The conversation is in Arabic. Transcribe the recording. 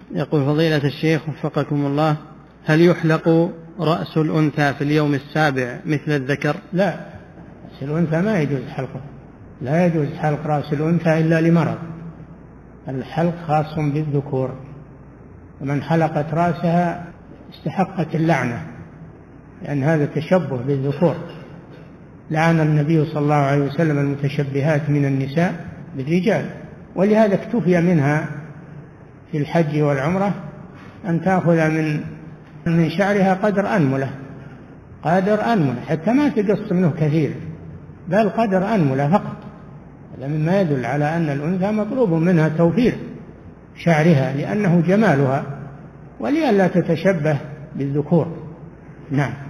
يقول فضيلة الشيخ وفقكم الله: هل يحلق رأس الأنثى في اليوم السابع مثل الذكر؟ لا، رأس الأنثى ما يجوز حلقه، لا يجوز حلق رأس الأنثى إلا لمرض. الحلق خاص بالذكور، ومن حلقت رأسها استحقت اللعنة، لأن هذا تشبه بالذكور. لعن النبي صلى الله عليه وسلم المتشبهات من النساء بالرجال، ولهذا اكتفي منها في الحج والعمرة أن تأخذ من شعرها قدر أنملة، حتى ما تقص منه كثير، بل قدر أنملة فقط. هذا مما يدل على أن الأنثى مطلوب منها توفير شعرها لأنه جمالها، ولئلا تتشبه بالذكور. نعم.